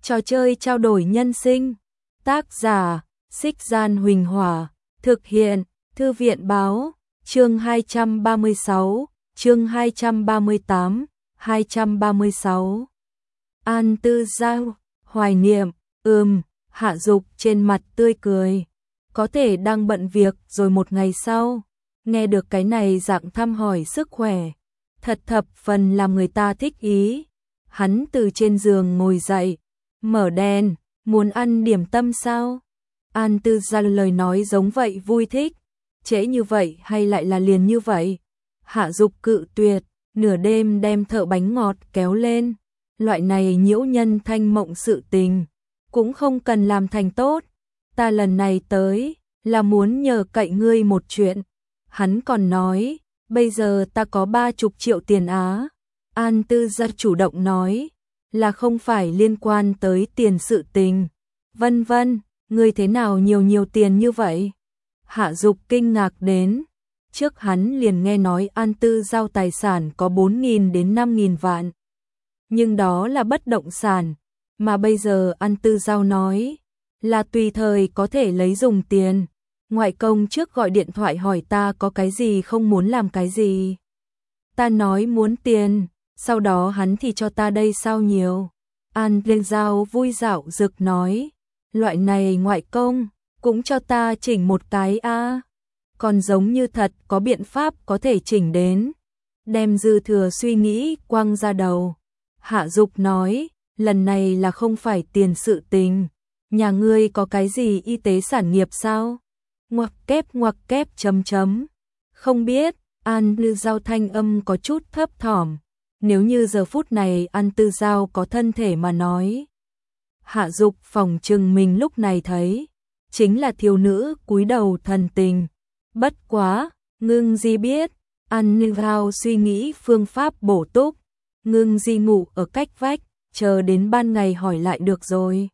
Trò chơi trao đổi nhân sinh. Tác giả: Xích Gian Huỳnh Hỏa. Thực hiện: Thư viện Báo. Chương 236, chương 238, 236. An Tư Giao, hoài niệm. Hạ Dục trên mặt tươi cười. Có thể đang bận việc rồi một ngày sau. Nghe được cái này dạng thăm hỏi sức khỏe. Thật thập phần làm người ta thích ý. Hắn từ trên giường ngồi dậy. Mở đèn, muốn ăn điểm tâm sao? An Tư Giao lời nói giống vậy vui thích. Trễ như vậy hay lại là liền như vậy? Hạ Dục cự tuyệt, nửa đêm đem thợ bánh ngọt kéo lên. Loại này nhiễu nhân thanh mộng sự tình. Cũng không cần làm thành tốt. Ta lần này tới là muốn nhờ cậy ngươi một chuyện. Hắn còn nói, bây giờ ta có 30 triệu tiền Á. An Tư Giao chủ động nói, là không phải liên quan tới tiền sự tình. Vân vân, ngươi thế nào nhiều tiền như vậy? Hạ Dục kinh ngạc đến. Trước hắn liền nghe nói An Tư Giao tài sản có 4.000 đến 5.000 vạn. Nhưng đó là bất động sản. Mà bây giờ An Tư Giao nói là tùy thời có thể lấy dùng tiền. Ngoại công trước gọi điện thoại hỏi ta có cái gì không muốn làm cái gì. Ta nói muốn tiền, sau đó hắn thì cho ta đây sao nhiều. An Tư Giao vui dạo rực nói, loại này ngoại công cũng cho ta chỉnh một cái a. Còn giống như thật có biện pháp có thể chỉnh đến. Đem dư thừa suy nghĩ quăng ra đầu. Hạ Dục nói, lần này là không phải tiền sự tình. Nhà ngươi có cái gì y tế sản nghiệp sao? Ngoặc kép chấm. Không biết. An Tư Giao thanh âm có chút thấp thỏm. Nếu như giờ phút này An Tư Giao có thân thể mà nói. Hạ Dục phỏng chừng mình lúc này thấy. Chính là thiếu nữ cúi đầu thần tình. Bất quá, Ngưng Di biết. An Tư Giao suy nghĩ phương pháp bổ túc. Ngưng Di ngủ ở cách vách. Chờ đến ban ngày hỏi lại được rồi.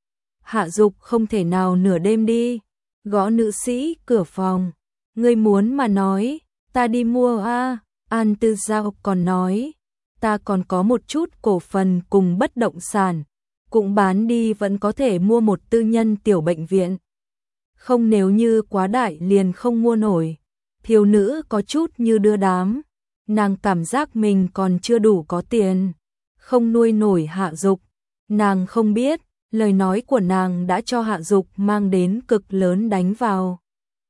Hạ Dục không thể nào nửa đêm đi. Gõ nữ sĩ cửa phòng. Ngươi muốn mà nói, ta đi mua a. An Tư Giao còn nói, ta còn có một chút cổ phần cùng bất động sản, cũng bán đi vẫn có thể mua một tư nhân tiểu bệnh viện. Không, nếu như quá đại liền không mua nổi. Thiếu nữ có chút như đưa đám, nàng cảm giác mình còn chưa đủ có tiền, không nuôi nổi Hạ Dục. Nàng không biết, lời nói của nàng đã cho Hạ Dục mang đến cực lớn đánh vào.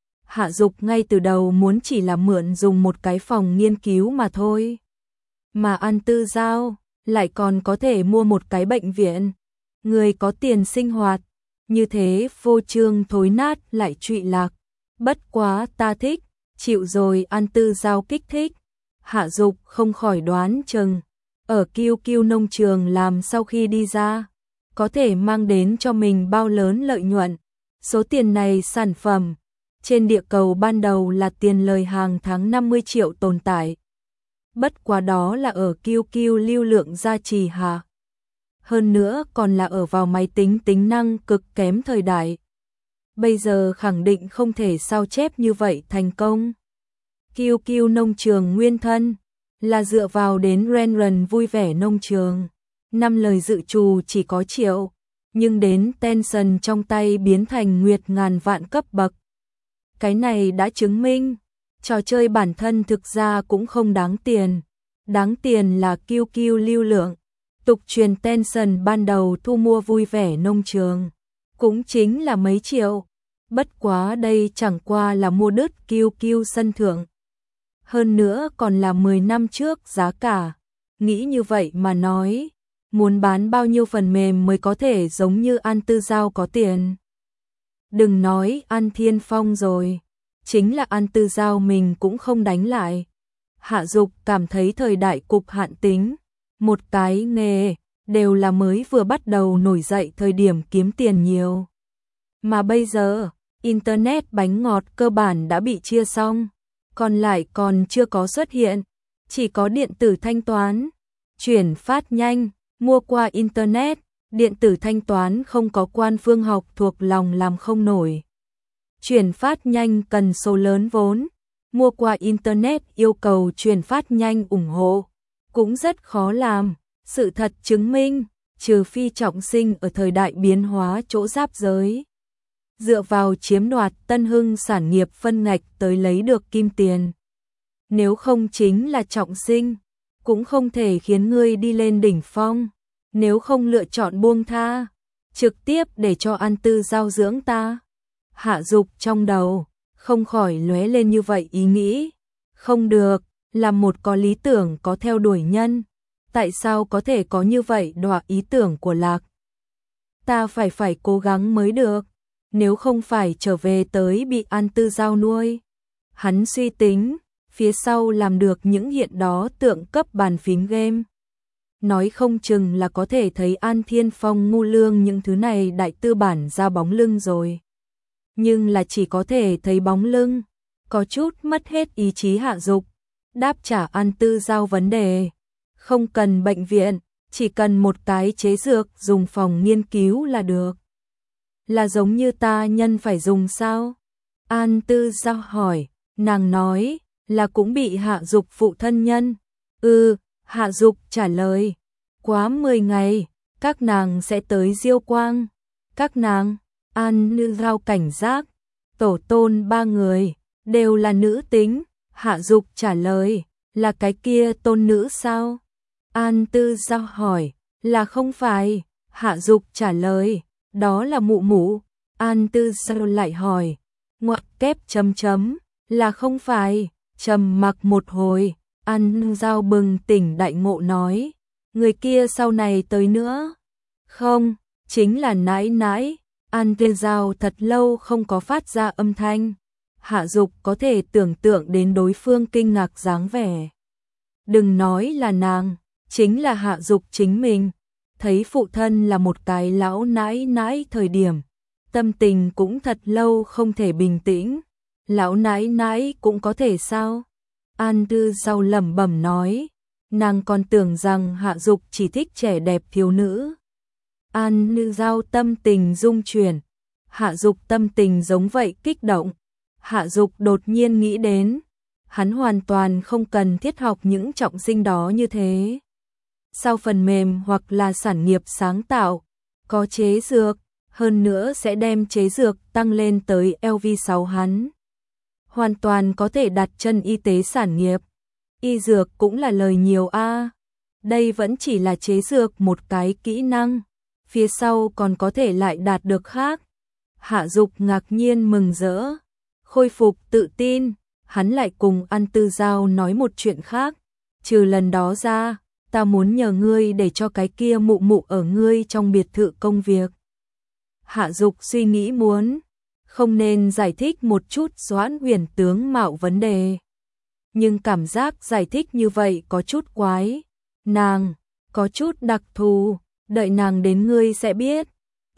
Hạ Dục ngay từ đầu muốn chỉ là mượn dùng một cái phòng nghiên cứu mà thôi. Mà An Tư Giao lại còn có thể mua một cái bệnh viện. Người có tiền sinh hoạt, như thế phô trương thối nát lại trụy lạc. Bất quá ta thích, chịu rồi. An Tư Giao kích thích. Hạ Dục không khỏi đoán chừng, ở Kiêu Kiêu nông trường làm sau khi đi ra, có thể mang đến cho mình bao lớn lợi nhuận. Số tiền này sản phẩm trên địa cầu ban đầu là tiền lời hàng tháng 50 triệu tồn tại. Bất quá đó là ở Kiêu Kiêu lưu lượng gia trì hạ. Hơn nữa còn là ở vào máy tính tính năng cực kém thời đại. Bây giờ khẳng định không thể sao chép như vậy thành công. Kiêu Kiêu nông trường nguyên thân là dựa vào đến Renren vui vẻ nông trường. 5 lời dự trù chỉ có triệu, nhưng đến Tencent trong tay biến thành nguyệt ngàn vạn cấp bậc. Cái này đã chứng minh, trò chơi bản thân thực ra cũng không đáng tiền. Đáng tiền là Kiêu Kiêu lưu lượng. Tục truyền Tencent ban đầu thu mua vui vẻ nông trường, cũng chính là mấy triệu. Bất quá đây chẳng qua là mua đứt Kiêu Kiêu sân thượng. Hơn nữa còn là 10 năm trước giá cả. Nghĩ như vậy mà nói, muốn bán bao nhiêu phần mềm mới có thể giống như An Tư Giao có tiền. Đừng nói An Thiên Phong rồi, chính là An Tư Giao mình cũng không đánh lại. Hạ Dục cảm thấy thời đại cục hạn tính, một cái nghề đều là mới vừa bắt đầu nổi dậy thời điểm kiếm tiền nhiều. Mà bây giờ, Internet bánh ngọt cơ bản đã bị chia xong, còn lại còn chưa có xuất hiện, chỉ có điện tử thanh toán, chuyển phát nhanh, mua qua Internet, điện tử thanh toán không có quan phương học thuộc lòng làm không nổi. Chuyển phát nhanh cần số lớn vốn, mua qua Internet yêu cầu chuyển phát nhanh ủng hộ, cũng rất khó làm. Sự thật chứng minh, trừ phi trọng sinh ở thời đại biến hóa chỗ giáp giới. Dựa vào chiếm đoạt Tân Hưng sản nghiệp phân ngạch tới lấy được kim tiền. Nếu không chính là trọng sinh, cũng không thể khiến ngươi đi lên đỉnh phong. Nếu không lựa chọn buông tha, trực tiếp để cho An Tư Giao dưỡng ta. Hạ Dục trong đầu không khỏi lóe lên như vậy ý nghĩ. Không được, là một có lý tưởng có theo đuổi nhân. Tại sao có thể có như vậy đọa ý tưởng của Lạc? Ta phải cố gắng mới được. Nếu không phải trở về tới bị An Tư Giao nuôi. Hắn suy tính, phía sau làm được những hiện đó tượng cấp bàn phím game. Nói không chừng là có thể thấy An Thiên Phong ngu lương những thứ này đại tư bản ra bóng lưng rồi. Nhưng là chỉ có thể thấy bóng lưng, có chút mất hết ý chí Hạ Dục. Đáp trả An Tư Giao vấn đề. Không cần bệnh viện, chỉ cần một cái chế dược dùng phòng nghiên cứu là được. Là giống như ta nhân phải dùng sao? An Tư Giao hỏi, nàng nói là cũng bị Hạ Dục phụ thân nhân. Hạ Dục trả lời, quá 10 ngày, các nàng sẽ tới Diêu Quang. Các nàng, An Tư Giao cảnh giác, tổ tôn 3 người, đều là nữ tính. Hạ Dục trả lời, là cái kia tôn nữ sao? An Tư Giao hỏi, là không phải. Hạ Dục trả lời, đó là mụ mụ. An Tư Giao lại hỏi, ngoặc kép chấm chấm, là không phải. Trầm mặc một hồi, An Tư Giao bừng tỉnh đại ngộ nói, người kia sau này tới nữa. Không, chính là nãi nãi. An Tư Giao thật lâu không có phát ra âm thanh. Hạ Dục có thể tưởng tượng đến đối phương kinh ngạc dáng vẻ. Đừng nói là nàng, chính là Hạ Dục chính mình. Thấy phụ thân là một cái lão nãi nãi thời điểm, tâm tình cũng thật lâu không thể bình tĩnh. Lão nãi nãi cũng có thể sao? An Tư Giao lẩm bẩm nói, nàng còn tưởng rằng Hạ Dục chỉ thích trẻ đẹp thiếu nữ. An Tư Giao tâm tình rung chuyển, Hạ Dục tâm tình giống vậy kích động. Hạ Dục đột nhiên nghĩ đến, hắn hoàn toàn không cần thiết học những trọng sinh đó như thế. Sau phần mềm hoặc là sản nghiệp sáng tạo, có chế dược, hơn nữa sẽ đem chế dược tăng lên tới LV6 hắn. Hoàn toàn có thể đặt chân y tế sản nghiệp. Y dược cũng là lời nhiều a. Đây vẫn chỉ là chế dược một cái kỹ năng, phía sau còn có thể lại đạt được khác. Hạ Dục ngạc nhiên mừng rỡ, khôi phục tự tin, hắn lại cùng An Tư Giao nói một chuyện khác. Trừ lần đó ra, ta muốn nhờ ngươi để cho cái kia mụ mụ ở ngươi trong biệt thự công việc. Hạ Dục suy nghĩ muốn, không nên giải thích một chút Doãn Huyền tướng mạo vấn đề. Nhưng cảm giác giải thích như vậy có chút quái. Nàng, có chút đặc thù, đợi nàng đến ngươi sẽ biết.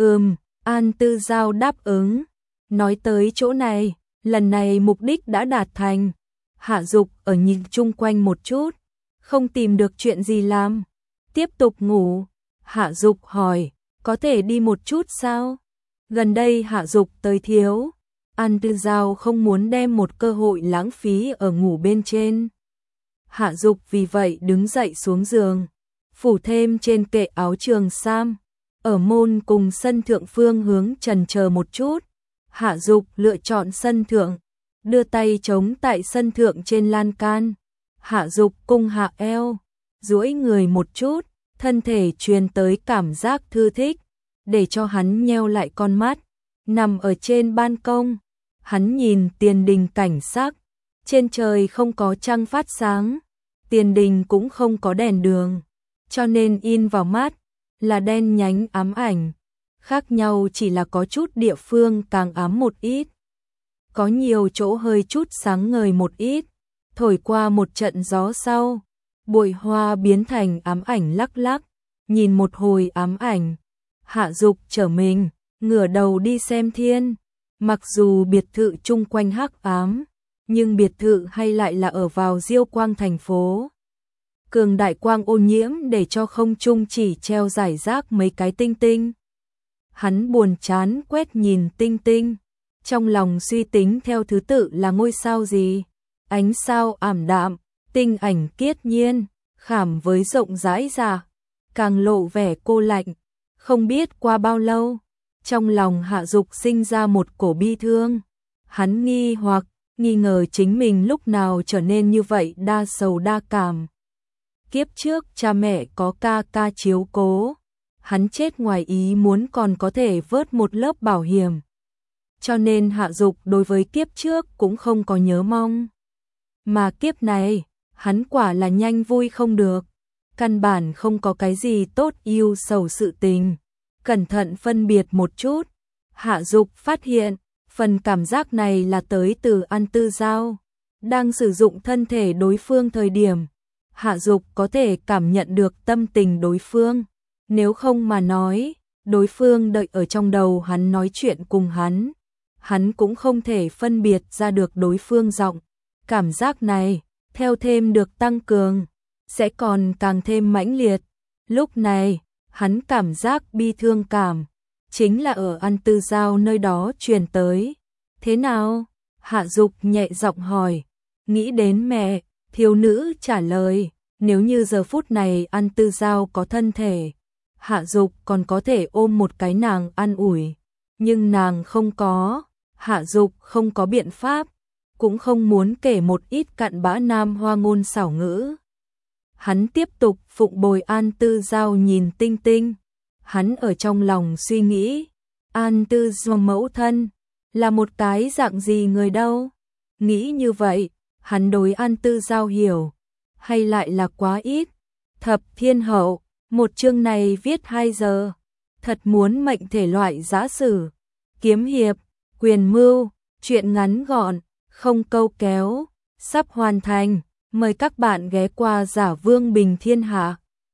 An Tư Giao đáp ứng. Nói tới chỗ này, lần này mục đích đã đạt thành. Hạ Dục ở nhìn chung quanh một chút, không tìm được chuyện gì làm. Tiếp tục ngủ. Hạ Dục hỏi, có thể đi một chút sao? Gần đây Hạ Dục tới thiếu. An Tư Giao không muốn đem một cơ hội lãng phí ở ngủ bên trên. Hạ Dục vì vậy đứng dậy xuống giường, phủ thêm trên kệ áo trường sam. Ở môn cùng sân thượng phương hướng chần chờ một chút. Hạ Dục lựa chọn sân thượng, đưa tay chống tại sân thượng trên lan can. Hạ Dục cung hạ eo, duỗi người một chút, thân thể truyền tới cảm giác thư thích, để cho hắn nheo lại con mắt. Nằm ở trên ban công, hắn nhìn tiền đình cảnh sắc. Trên trời không có trăng phát sáng, tiền đình cũng không có đèn đường, cho nên in vào mắt là đen nhánh ám ảnh. Khác nhau chỉ là có chút địa phương càng ám một ít, có nhiều chỗ hơi chút sáng ngời một ít. Thổi qua một trận gió sau, bụi hoa biến thành ám ảnh lắc lắc. Nhìn một hồi ám ảnh, Hạ Dục trở mình, ngửa đầu đi xem thiên. Mặc dù biệt thự chung quanh hắc ám, nhưng biệt thự hay lại là ở vào Diêu Quang thành phố. Cường đại quang ô nhiễm để cho không trung chỉ treo rải rác mấy cái tinh tinh. Hắn buồn chán quét nhìn tinh tinh, trong lòng suy tính theo thứ tự là ngôi sao gì. Ánh sao ảm đạm, tinh ảnh kiết nhiên, khảm với rộng rãi ra. càng lộ vẻ cô lạnh. Không biết qua bao lâu, trong lòng Hạ Dục sinh ra một cổ bi thương. Hắn nghi ngờ chính mình lúc nào trở nên như vậy đa sầu đa cảm. Kiếp trước cha mẹ có ca ca chiếu cố, hắn chết ngoài ý muốn còn có thể vớt một lớp bảo hiểm. Cho nên Hạ Dục đối với kiếp trước cũng không có nhớ mong. Mà kiếp này, hắn quả là nhanh vui không được. Căn bản không có cái gì tốt yêu sầu sự tình. Cẩn thận phân biệt một chút, Hạ Dục phát hiện, phần cảm giác này là tới từ An Tư Giao. Đang sử dụng thân thể đối phương thời điểm, Hạ Dục có thể cảm nhận được tâm tình đối phương. Nếu không mà nói, đối phương đợi ở trong đầu hắn nói chuyện cùng hắn cũng không thể phân biệt ra được đối phương giọng. Cảm giác này, theo thêm được tăng cường, sẽ còn càng thêm mãnh liệt. Lúc này, hắn cảm giác bi thương cảm, chính là ở An Tư Giao nơi đó truyền tới. Thế nào? Hạ Dục nhẹ giọng hỏi. Nghĩ đến mẹ, thiếu nữ trả lời. Nếu như giờ phút này An Tư Giao có thân thể, Hạ Dục còn có thể ôm một cái nàng an ủi. Nhưng nàng không có, Hạ Dục không có biện pháp, cũng không muốn kể một ít cặn bã nam hoa ngôn xảo ngữ. Hắn tiếp tục phụng bồi An Tư Giao nhìn Tinh Tinh. Hắn ở trong lòng suy nghĩ, An Tư Giao mẫu thân là một cái dạng gì người đâu? Nghĩ như vậy, hắn đối An Tư Giao hiểu, hay lại là quá ít? Thập Thiên Hậu, một chương này viết 2 giờ, thật muốn mệnh thể loại giã sử, kiếm hiệp, quyền mưu, truyện ngắn gọn, không câu kéo, sắp hoàn thành. Mời các bạn ghé qua Giả Vương Bình Thiên Hạ.